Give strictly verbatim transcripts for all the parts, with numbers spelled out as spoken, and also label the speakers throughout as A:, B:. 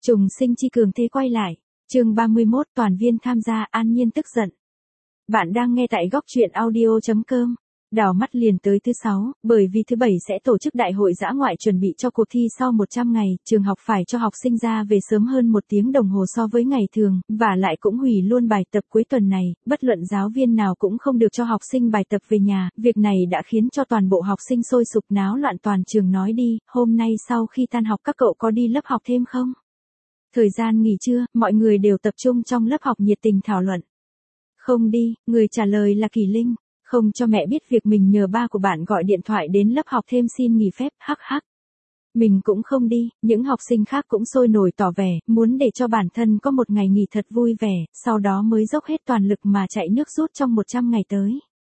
A: Trùng sinh chi cường thế quay lại. Chương ba mươi mốt, toàn viên tham gia, An Nhiên tức giận. Bạn đang nghe tại góc truyện audio chấm com. Đảo mắt liền tới thứ sáu, bởi vì thứ bảy sẽ tổ chức đại hội dã ngoại chuẩn bị cho cuộc thi sau một trăm ngày, trường học phải cho học sinh ra về sớm hơn một tiếng đồng hồ so với ngày thường, và lại cũng hủy luôn bài tập cuối tuần này, bất luận giáo viên nào cũng không được cho học sinh bài tập về nhà, việc này đã khiến cho toàn bộ học sinh sôi sục náo loạn toàn trường. Nói đi, hôm nay sau khi tan học các cậu có đi lớp học thêm không? Thời gian nghỉ trưa, mọi người đều tập trung trong lớp học nhiệt tình thảo luận. Không đi, người trả lời là Kỳ Linh. Không cho mẹ biết việc mình nhờ ba của bạn gọi điện thoại đến lớp học thêm xin nghỉ phép, hắc hắc. Mình cũng không đi, những học sinh khác cũng sôi nổi tỏ vẻ, muốn để cho bản thân có một ngày nghỉ thật vui vẻ, sau đó mới dốc hết toàn lực mà chạy nước rút trong một trăm ngày tới.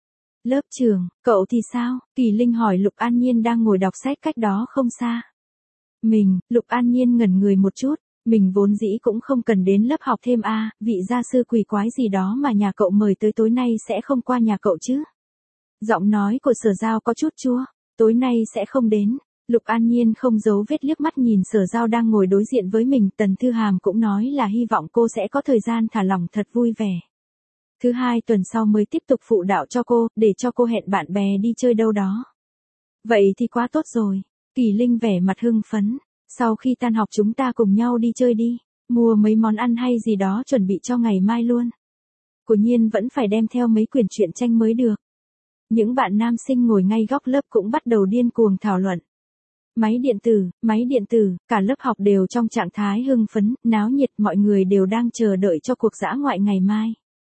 A: Lớp trường, cậu thì sao? Kỳ Linh hỏi Lục An Nhiên đang ngồi đọc sách cách đó không xa. Mình, Lục An Nhiên ngẩn người một chút. Mình vốn dĩ cũng không cần đến lớp học thêm a, à, vị gia sư quỷ quái gì đó mà nhà cậu mời tới tối nay sẽ không qua nhà cậu chứ. Giọng nói của Sở Giao có chút chua, tối nay sẽ không đến. Lục An Nhiên không giấu vết liếc mắt nhìn Sở Giao đang ngồi đối diện với mình. Tần Thư Hàm cũng nói là hy vọng cô sẽ có thời gian thả lỏng thật vui vẻ. Thứ hai tuần sau mới tiếp tục phụ đạo cho cô, để cho cô hẹn bạn bè đi chơi đâu đó. Vậy thì quá tốt rồi. Kỳ Linh vẻ mặt hưng phấn. Sau khi tan học chúng ta cùng nhau đi chơi đi, mua mấy món ăn hay gì đó chuẩn bị cho ngày mai luôn. Cố nhiên vẫn phải đem theo mấy quyển truyện tranh mới được. Những bạn nam sinh ngồi ngay góc lớp cũng bắt đầu điên cuồng thảo luận. Máy điện tử, máy điện tử, cả lớp học đều trong trạng thái hưng phấn, náo nhiệt, mọi người đều đang chờ đợi cho cuộc dã ngoại ngày mai.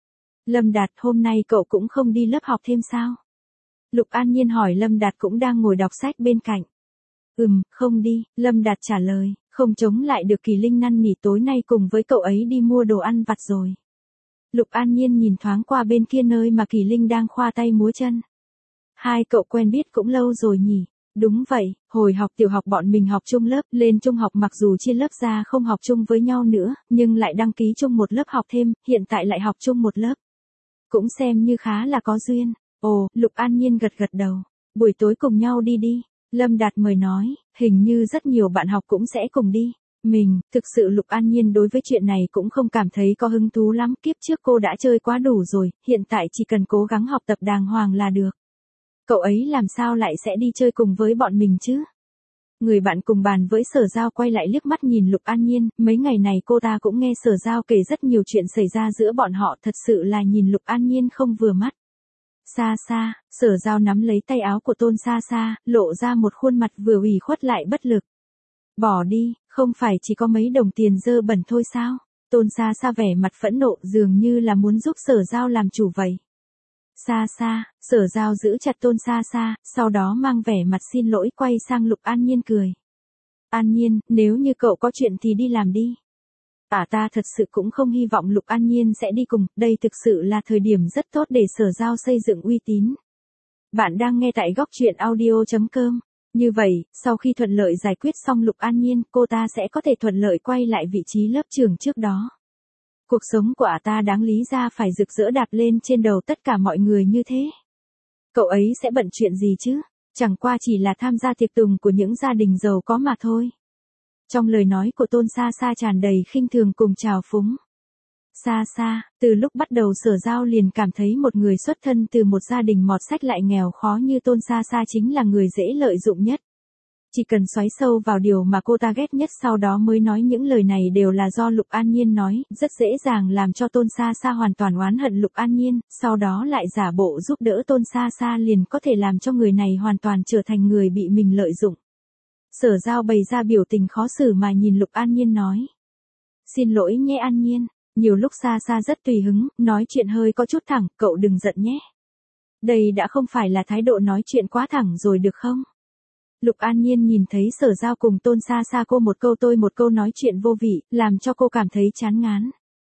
A: Lâm Đạt, hôm nay cậu cũng không đi lớp học thêm sao? Lục An Nhiên hỏi Lâm Đạt cũng đang ngồi đọc sách bên cạnh. Ừm, không đi, Lâm Đạt trả lời, không chống lại được. Kỳ Linh năn nỉ tối nay cùng với cậu ấy đi mua đồ ăn vặt rồi. Lục An Nhiên nhìn thoáng qua bên kia nơi mà Kỳ Linh đang khoa tay múa chân. Hai cậu quen biết cũng lâu rồi nhỉ? Đúng vậy, hồi học tiểu học bọn mình học chung lớp, lên trung học mặc dù chia lớp ra không học chung với nhau nữa, nhưng lại đăng ký chung một lớp học thêm, hiện tại lại học chung một lớp. Cũng xem như khá là có duyên. Ồ, Lục An Nhiên gật gật đầu. Buổi tối cùng nhau đi đi. Lâm Đạt mời nói, hình như rất nhiều bạn học cũng sẽ cùng đi. Mình, thực sự Lục An Nhiên đối với chuyện này cũng không cảm thấy có hứng thú lắm. Kiếp trước cô đã chơi quá đủ rồi, hiện tại chỉ cần cố gắng học tập đàng hoàng là được. Cậu ấy làm sao lại sẽ đi chơi cùng với bọn mình chứ? Người bạn cùng bàn với Sở Giao quay lại liếc mắt nhìn Lục An Nhiên, mấy ngày này cô ta cũng nghe Sở Giao kể rất nhiều chuyện xảy ra giữa bọn họ, thật sự là nhìn Lục An Nhiên không vừa mắt. Xa xa, Sở Giao nắm lấy tay áo của Tôn Sa Sa, lộ ra một khuôn mặt vừa ủy khuất lại bất lực. Bỏ đi, không phải chỉ có mấy đồng tiền dơ bẩn thôi sao? Tôn Sa Sa vẻ mặt phẫn nộ dường như là muốn giúp Sở Giao làm chủ vậy. Sa Sa, Sở Giao giữ chặt Tôn Sa Sa, sau đó mang vẻ mặt xin lỗi quay sang Lục An Nhiên cười. An Nhiên, nếu như cậu có chuyện thì đi làm đi. À ta thật sự cũng không hy vọng Lục An Nhiên sẽ đi cùng, đây thực sự là thời điểm rất tốt để Sở Giao xây dựng uy tín. Bạn đang nghe tại góc truyện audio chấm com. Như vậy, sau khi thuận lợi giải quyết xong Lục An Nhiên, cô ta sẽ có thể thuận lợi quay lại vị trí lớp trưởng trước đó. Cuộc sống của ả ta đáng lý ra phải rực rỡ đạp lên trên đầu tất cả mọi người như thế. Cậu ấy sẽ bận chuyện gì chứ? Chẳng qua chỉ là tham gia tiệc tùng của những gia đình giàu có mà thôi. Trong lời nói của Tôn Sa Sa tràn đầy khinh thường cùng trào phúng. Sa Sa, từ lúc bắt đầu Sở Giao liền cảm thấy một người xuất thân từ một gia đình mọt sách lại nghèo khó như Tôn Sa Sa chính là người dễ lợi dụng nhất. Chỉ cần xoáy sâu vào điều mà cô ta ghét nhất sau đó mới nói những lời này đều là do Lục An Nhiên nói, rất dễ dàng làm cho Tôn Sa Sa hoàn toàn oán hận Lục An Nhiên, sau đó lại giả bộ giúp đỡ Tôn Sa Sa liền có thể làm cho người này hoàn toàn trở thành người bị mình lợi dụng. Sở Giao bày ra biểu tình khó xử mà nhìn Lục An Nhiên nói. Xin lỗi nhé An Nhiên, nhiều lúc Sa Sa rất tùy hứng, nói chuyện hơi có chút thẳng, cậu đừng giận nhé. Đây đã không phải là thái độ nói chuyện quá thẳng rồi được không? Lục An Nhiên nhìn thấy Sở Giao cùng Tôn Sa Sa cô một câu tôi một câu nói chuyện vô vị, làm cho cô cảm thấy chán ngán.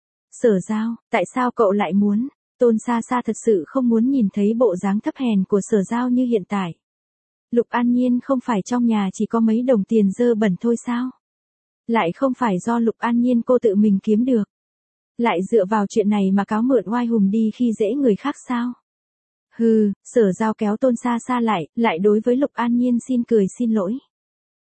A: Sở Giao, tại sao cậu lại muốn? Tôn Sa Sa thật sự không muốn nhìn thấy bộ dáng thấp hèn của Sở Giao như hiện tại. Lục An Nhiên không phải trong nhà chỉ có mấy đồng tiền dơ bẩn thôi sao? Lại không phải do Lục An Nhiên cô tự mình kiếm được. Lại dựa vào chuyện này mà cáo mượn oai hùng đi khi dễ người khác sao? Hừ, Sở Giao kéo Tôn Sa Sa lại, lại đối với Lục An Nhiên xin cười xin lỗi.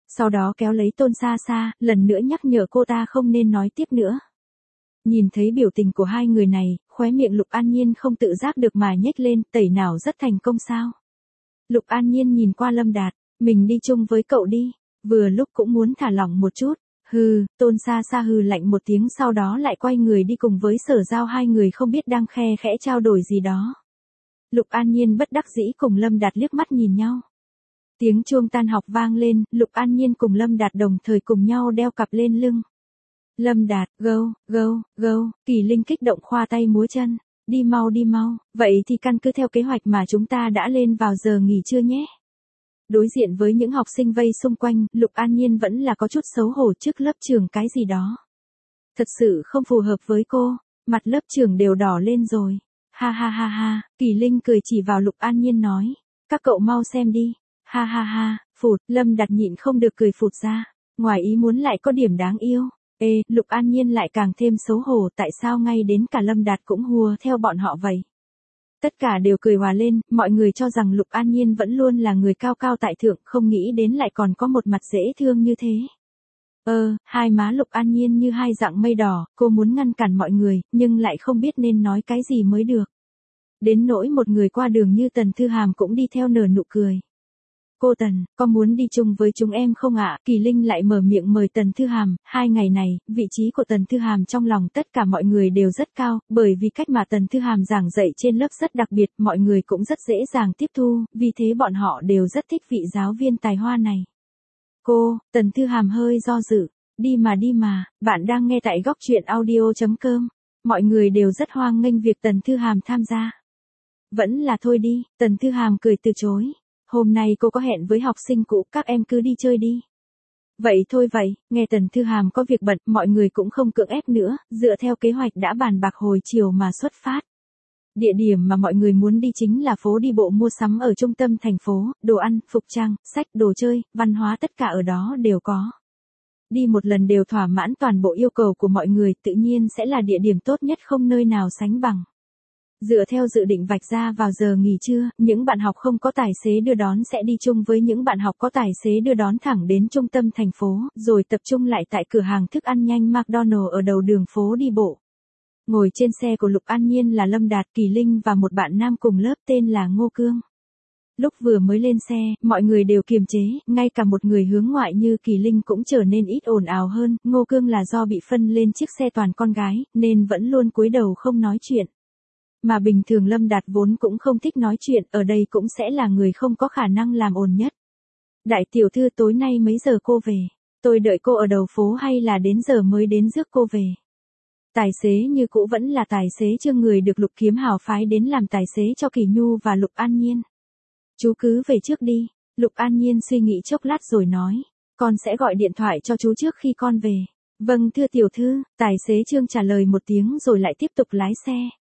A: Sau đó kéo lấy Tôn Sa Sa, lần nữa nhắc nhở cô ta không nên nói tiếp nữa. Nhìn thấy biểu tình của hai người này, khóe miệng Lục An Nhiên không tự giác được mà nhếch lên, tẩy nào rất thành công sao. Lục An Nhiên nhìn qua Lâm Đạt, mình đi chung với cậu đi, vừa lúc cũng muốn thả lỏng một chút. Hừ, Tôn Sa Sa hừ lạnh một tiếng sau đó lại quay người đi cùng với Sở Giao, hai người không biết đang khe khẽ trao đổi gì đó. Lục An Nhiên bất đắc dĩ cùng Lâm Đạt liếc mắt nhìn nhau. Tiếng chuông tan học vang lên, Lục An Nhiên cùng Lâm Đạt đồng thời cùng nhau đeo cặp lên lưng. Lâm Đạt, gâu, gâu, gâu, Kỳ Linh kích động khoa tay múa chân, đi mau đi mau, vậy thì căn cứ theo kế hoạch mà chúng ta đã lên vào giờ nghỉ trưa nhé. Đối diện với những học sinh vây xung quanh, Lục An Nhiên vẫn là có chút xấu hổ trước lớp trưởng cái gì đó. Thật sự không phù hợp với cô, mặt lớp trưởng đều đỏ lên rồi. Ha ha ha ha, Kỳ Linh cười chỉ vào Lục An Nhiên nói, các cậu mau xem đi. Ha ha ha, phụt, Lâm Đạt nhịn không được cười phụt ra, ngoài ý muốn lại có điểm đáng yêu. Ê, Lục An Nhiên lại càng thêm xấu hổ, tại sao ngay đến cả Lâm Đạt cũng hùa theo bọn họ vậy. Tất cả đều cười hòa lên, mọi người cho rằng Lục An Nhiên vẫn luôn là người cao cao tại thượng, không nghĩ đến lại còn có một mặt dễ thương như thế. Ơ, ờ, hai má Lục An Nhiên như hai dạng mây đỏ, cô muốn ngăn cản mọi người, nhưng lại không biết nên nói cái gì mới được. Đến nỗi một người qua đường như Tần Thư Hàm cũng đi theo nở nụ cười. Cô Tần, có muốn đi chung với chúng em không ạ? Kỳ Linh lại mở miệng mời Tần Thư Hàm, hai ngày này, vị trí của Tần Thư Hàm trong lòng tất cả mọi người đều rất cao, bởi vì cách mà Tần Thư Hàm giảng dạy trên lớp rất đặc biệt, mọi người cũng rất dễ dàng tiếp thu, vì thế bọn họ đều rất thích vị giáo viên tài hoa này. Cô, Tần Thư Hàm hơi do dự, đi mà đi mà, bạn đang nghe tại góc truyện audio chấm com, mọi người đều rất hoan nghênh việc Tần Thư Hàm tham gia. Vẫn là thôi đi, Tần Thư Hàm cười từ chối. Hôm nay cô có hẹn với học sinh cũ, các em cứ đi chơi đi. Vậy thôi vậy, nghe Tần Thư Hàm có việc bận, mọi người cũng không cưỡng ép nữa, dựa theo kế hoạch đã bàn bạc hồi chiều mà xuất phát. Địa điểm mà mọi người muốn đi chính là phố đi bộ mua sắm ở trung tâm thành phố, đồ ăn, phục trang, sách, đồ chơi, văn hóa tất cả ở đó đều có. Đi một lần đều thỏa mãn toàn bộ yêu cầu của mọi người, tự nhiên sẽ là địa điểm tốt nhất không nơi nào sánh bằng. Dựa theo dự định vạch ra vào giờ nghỉ trưa, những bạn học không có tài xế đưa đón sẽ đi chung với những bạn học có tài xế đưa đón thẳng đến trung tâm thành phố, rồi tập trung lại tại cửa hàng thức ăn nhanh McDonald's ở đầu đường phố đi bộ. Ngồi trên xe của Lục An Nhiên là Lâm Đạt, Kỳ Linh và một bạn nam cùng lớp tên là Ngô Cương. Lúc vừa mới lên xe, mọi người đều kiềm chế, ngay cả một người hướng ngoại như Kỳ Linh cũng trở nên ít ồn ào hơn, Ngô Cương là do bị phân lên chiếc xe toàn con gái, nên vẫn luôn cúi đầu không nói chuyện. Mà bình thường Lâm Đạt vốn cũng không thích nói chuyện, ở đây cũng sẽ là người không có khả năng làm ồn nhất. Đại tiểu thư, tối nay mấy giờ cô về? Tôi đợi cô ở đầu phố hay là đến giờ mới đến rước cô về? Tài xế như cũ vẫn là tài xế Trương, người được Lục Kiếm Hào phái đến làm tài xế cho Kỳ Nhu và Lục An Nhiên. Chú cứ về trước đi, Lục An Nhiên suy nghĩ chốc lát rồi nói, con sẽ gọi điện thoại cho chú trước khi con về. Vâng thưa tiểu thư, tài xế Trương trả lời một tiếng rồi lại tiếp tục lái xe.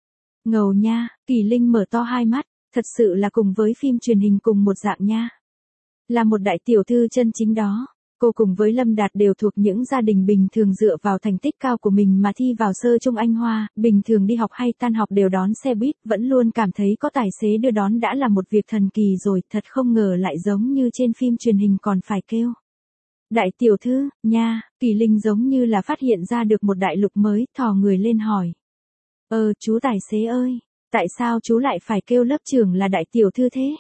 A: Ngầu nha, Kỳ Linh mở to hai mắt, thật sự là cùng với phim truyền hình cùng một dạng nha. Là một đại tiểu thư chân chính đó, cô cùng với Lâm Đạt đều thuộc những gia đình bình thường dựa vào thành tích cao của mình mà thi vào sơ trung Anh Hoa, bình thường đi học hay tan học đều đón xe buýt, vẫn luôn cảm thấy có tài xế đưa đón đã là một việc thần kỳ rồi, thật không ngờ lại giống như trên phim truyền hình còn phải kêu. Đại tiểu thư, nha, Kỳ Linh giống như là phát hiện ra được một đại lục mới, thò người lên hỏi. Ờ, chú tài xế ơi, tại sao chú lại phải kêu lớp trưởng là đại tiểu thư thế?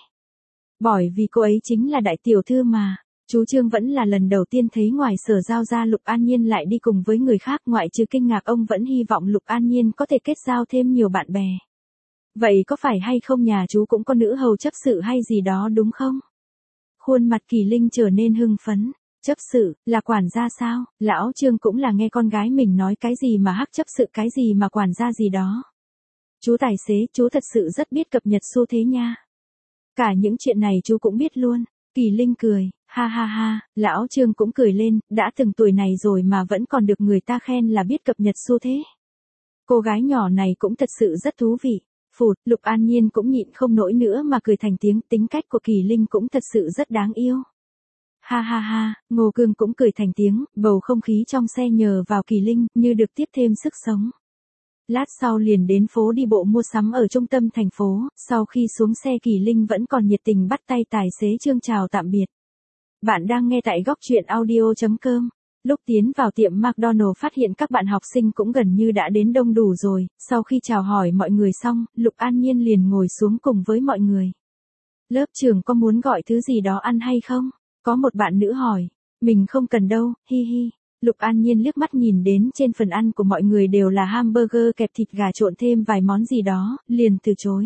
A: Bởi vì cô ấy chính là đại tiểu thư mà. Chú Trương vẫn là lần đầu tiên thấy ngoài Sở Giao ra Lục An Nhiên lại đi cùng với người khác, ngoại trừ kinh ngạc ông vẫn hy vọng Lục An Nhiên có thể kết giao thêm nhiều bạn bè. Vậy có phải hay không nhà chú cũng có nữ hầu chấp sự hay gì đó đúng không? Khuôn mặt Kỳ Linh trở nên hưng phấn. Chấp sự, là quản gia sao? Lão Trương cũng là nghe con gái mình nói cái gì mà hắc chấp sự cái gì mà quản gia gì đó. Chú tài xế, chú thật sự rất biết cập nhật xu thế nha. Cả những chuyện này chú cũng biết luôn. Kỳ Linh cười, ha ha ha, lão Trương cũng cười lên, đã từng tuổi này rồi mà vẫn còn được người ta khen là biết cập nhật xu thế. Cô gái nhỏ này cũng thật sự rất thú vị. Phụt, Lục An Nhiên cũng nhịn không nổi nữa mà cười thành tiếng, tính cách của Kỳ Linh cũng thật sự rất đáng yêu. Ha ha ha, Ngô Cương cũng cười thành tiếng, bầu không khí trong xe nhờ vào Kỳ Linh như được tiếp thêm sức sống. Lát sau liền đến phố đi bộ mua sắm ở trung tâm thành phố, sau khi xuống xe Kỳ Linh vẫn còn nhiệt tình bắt tay tài xế Trương chào tạm biệt. Bạn đang nghe tại góc truyện audio chấm com. Lúc tiến vào tiệm McDonald phát hiện các bạn học sinh cũng gần như đã đến đông đủ rồi, sau khi chào hỏi mọi người xong, Lục An Nhiên liền ngồi xuống cùng với mọi người. Lớp trưởng có muốn gọi thứ gì đó ăn hay không? Có một bạn nữ hỏi. Mình không cần đâu, hi hi. Lục An Nhiên liếc mắt nhìn đến trên phần ăn của mọi người đều là hamburger kẹp thịt gà trộn thêm vài món gì đó, liền từ chối.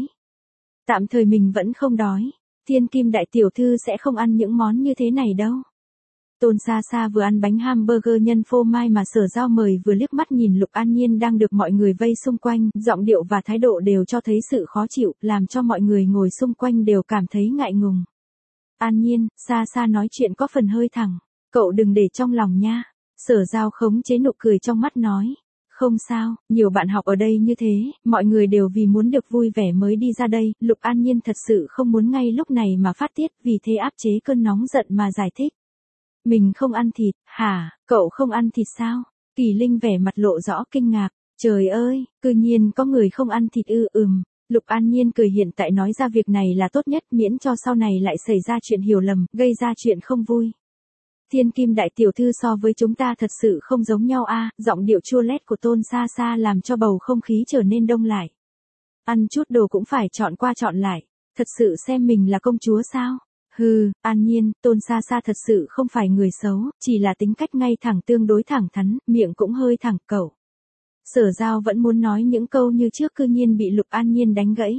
A: Tạm thời mình vẫn không đói. Thiên Kim đại tiểu thư sẽ không ăn những món như thế này đâu. Tôn Sa Sa vừa ăn bánh hamburger nhân phô mai mà Sở Giao mời vừa liếc mắt nhìn Lục An Nhiên đang được mọi người vây xung quanh, giọng điệu và thái độ đều cho thấy sự khó chịu, làm cho mọi người ngồi xung quanh đều cảm thấy ngại ngùng. An Nhiên, Sa Sa nói chuyện có phần hơi thẳng, cậu đừng để trong lòng nha. Sở Giao khống chế nụ cười trong mắt nói. Không sao, nhiều bạn học ở đây như thế, mọi người đều vì muốn được vui vẻ mới đi ra đây, Lục An Nhiên thật sự không muốn ngay lúc này mà phát tiết, vì thế áp chế cơn nóng giận mà giải thích. Mình không ăn thịt, hả, cậu không ăn thịt sao? Kỳ Linh vẻ mặt lộ rõ kinh ngạc, trời ơi, cư nhiên có người không ăn thịt ư ừm. Lục An Nhiên cười hiện tại nói ra việc này là tốt nhất miễn cho sau này lại xảy ra chuyện hiểu lầm, gây ra chuyện không vui. Thiên Kim đại tiểu thư so với chúng ta thật sự không giống nhau a, giọng điệu chua lét của Tôn Sa Sa làm cho bầu không khí trở nên đông lại. Ăn chút đồ cũng phải chọn qua chọn lại, thật sự xem mình là công chúa sao? Hừ, An Nhiên, Tôn Sa Sa thật sự không phải người xấu, chỉ là tính cách ngay thẳng tương đối thẳng thắn, miệng cũng hơi thẳng cẩu. Sở Giao vẫn muốn nói những câu như trước cư nhiên bị Lục An Nhiên đánh gãy.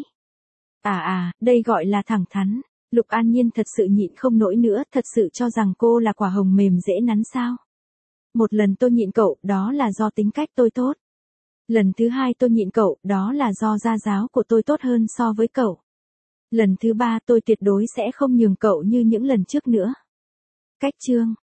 A: À à, đây gọi là thẳng thắn. Lục An Nhiên thật sự nhịn không nổi nữa, thật sự cho rằng cô là quả hồng mềm dễ nắn sao. Một lần tôi nhịn cậu, đó là do tính cách tôi tốt. Lần thứ hai tôi nhịn cậu, đó là do gia giáo của tôi tốt hơn so với cậu. Lần thứ ba tôi tuyệt đối sẽ không nhường cậu như những lần trước nữa. Cách chương